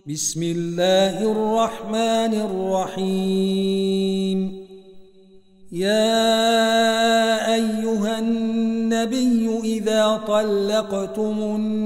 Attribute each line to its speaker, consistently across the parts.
Speaker 1: بسم الله الرحمن الرحيم. يا أيها النبي إذا طلقتم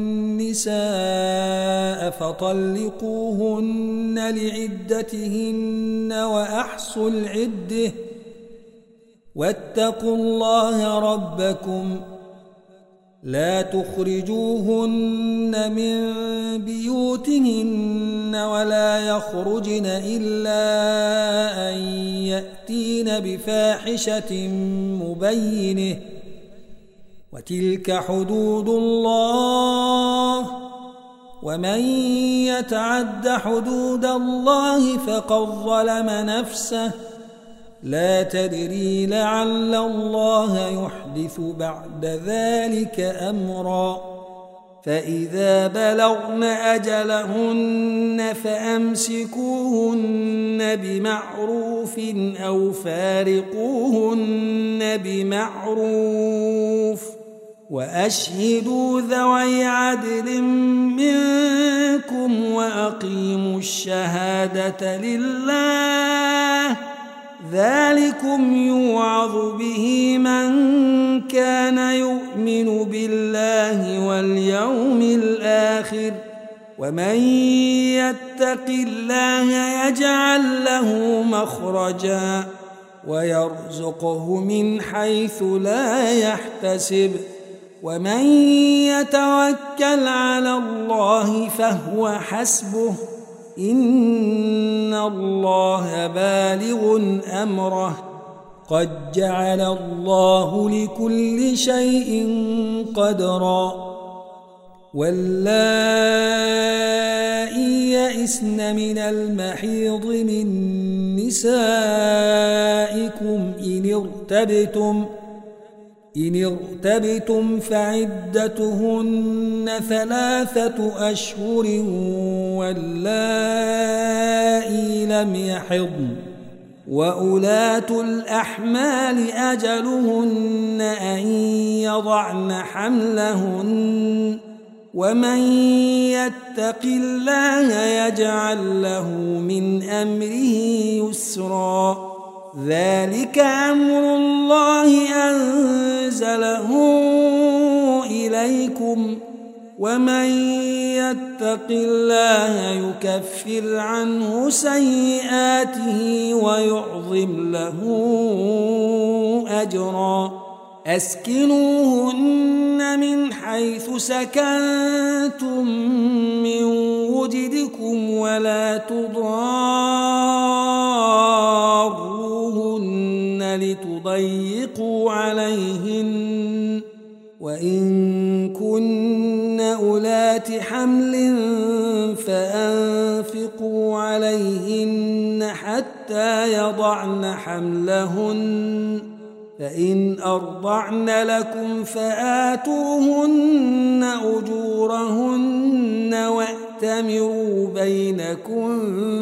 Speaker 1: النساء فطلقوهن لعدتهن وأحصوا العدة واتقوا الله ربكم لا تخرجوهن من بيوتهن ولا يخرجن إلا أن يأتين بفاحشة مبينة وتلك حدود الله ومن يتعد حدود الله فقد ظلم نفسه لا تدري لعل الله يحدث بعد ذلك أمرا. فإذا بلغن أجلهن فأمسكوهن بمعروف أو فارقوهن بمعروف وأشهدوا ذوي عدل منكم وأقيموا الشهادة لله ذلكم يوعظ به من كان يؤمن بالله واليوم الآخر ومن يتق الله يجعل له مخرجا ويرزقه من حيث لا يحتسب ومن يتوكل على الله فهو حسبه إن الله بالغ أمره قد جعل الله لكل شيء قدرا. واللائي يئسن من المحيض من نسائكم إن ارتبتم فعدتهن 3 أشهر واللائي لم يحضن وأولاة الأحمال أجلهن أن يضعن حملهن ومن يتق الله يجعل له من أمره يسرا ذلك أمر الله أنزله إليكم ومن يتق الله يكفر عنه سيئاته ويعظم له أجرا. أسكنوهن من حيث سكنتم من وجدكم ولا تضاروهن لتضيقوا عليهن وإن كن أولات حمل فأنفقوا عليهن حتى يضعن حملهن فإن أرضعن لكم فآتوهن أجورهن وأتمروا بينكم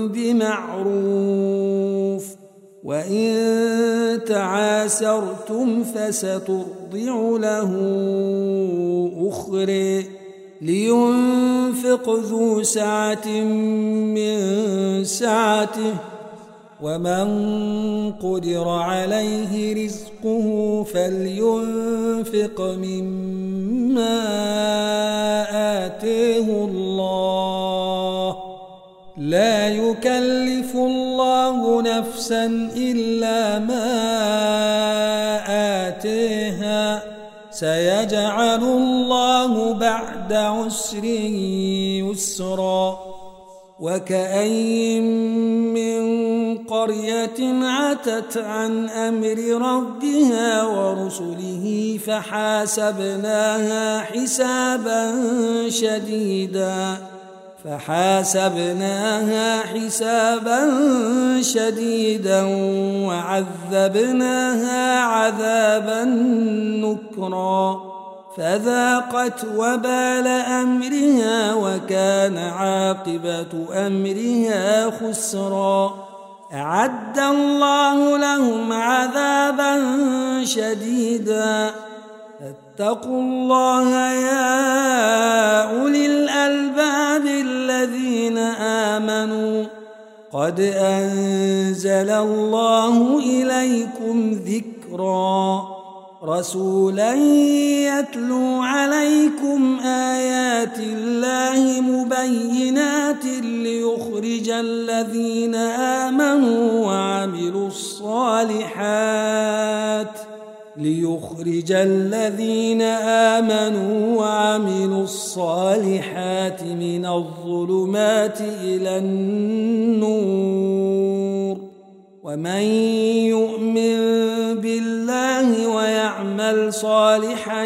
Speaker 1: بمعروف وإن تعاسرتم فسترضع له أخرى لينفق ذو سعة من سعته ومن قدر عليه رزقه فلينفق مما آتاه الله لا يكلف الله نفسا إلا ما آتاها سيجعل الله بعد عسر يسرا. وكأين من قرية عتت عن أمر ربها ورسله فحاسبناها حسابا شديدا وعذبناها عذابا نكرا فذاقت وبال أمرها وكان عاقبة أمرها خسرا. أعد الله لهم عذابا شديدا فاتقوا الله يا أولي الألباب الذين آمنوا قد أنزل الله إليكم ذكرا رسولا يتلو عليكم آيات الله مبينات ليخرج الذين آمنوا وعملوا الصالحات من الظلمات إلى النور ومن يؤمن بالله ويعمل صالحا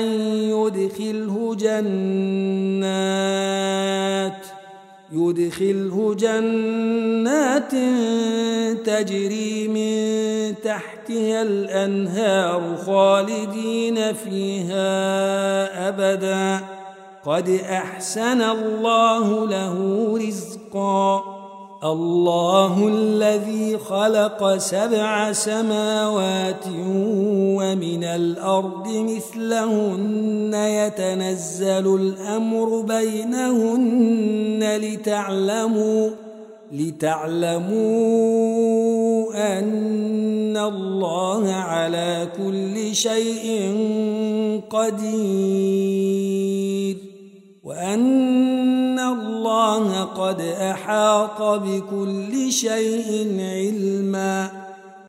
Speaker 1: يدخله جنات تجري من تحتها الأنهار خالدين فيها أبدا قد أحسن الله له رزقا الله الذي خلق 7 سماوات ومن الأرض مثلهن يتنزل الأمر بينهن لتعلموا أن الله على كل شيء قدير وأن الله قد أحاط بكل شيء علما